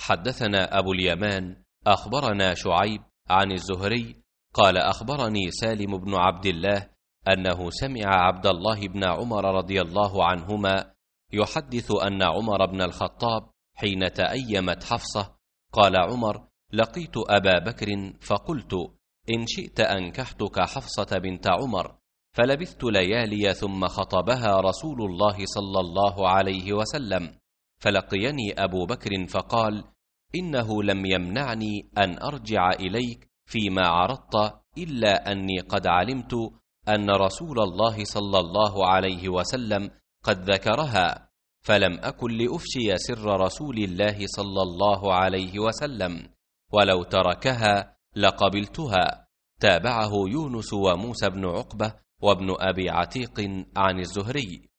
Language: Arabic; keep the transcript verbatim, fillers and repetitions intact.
حدثنا أبو اليمان أخبرنا شعيب عن الزهري قال أخبرني سالم بن عبد الله أنه سمع عبد الله بن عمر رضي الله عنهما يحدث أن عمر بن الخطاب حين تأيمت حفصة قال عمر: لقيت أبا بكر فقلت: إن شئت أنكحتك حفصة بنت عمر، فلبثت ليالي ثم خطبها رسول الله صلى الله عليه وسلم، فلقيني أبو بكر فقال: إنه لم يمنعني أن أرجع إليك فيما عرضت إلا أني قد علمت أن رسول الله صلى الله عليه وسلم قد ذكرها، فلم أكن لأفشي سر رسول الله صلى الله عليه وسلم، ولو تركها لقبلتها. تابعه يونس وموسى بن عقبة وابن أبي عتيق عن الزهري.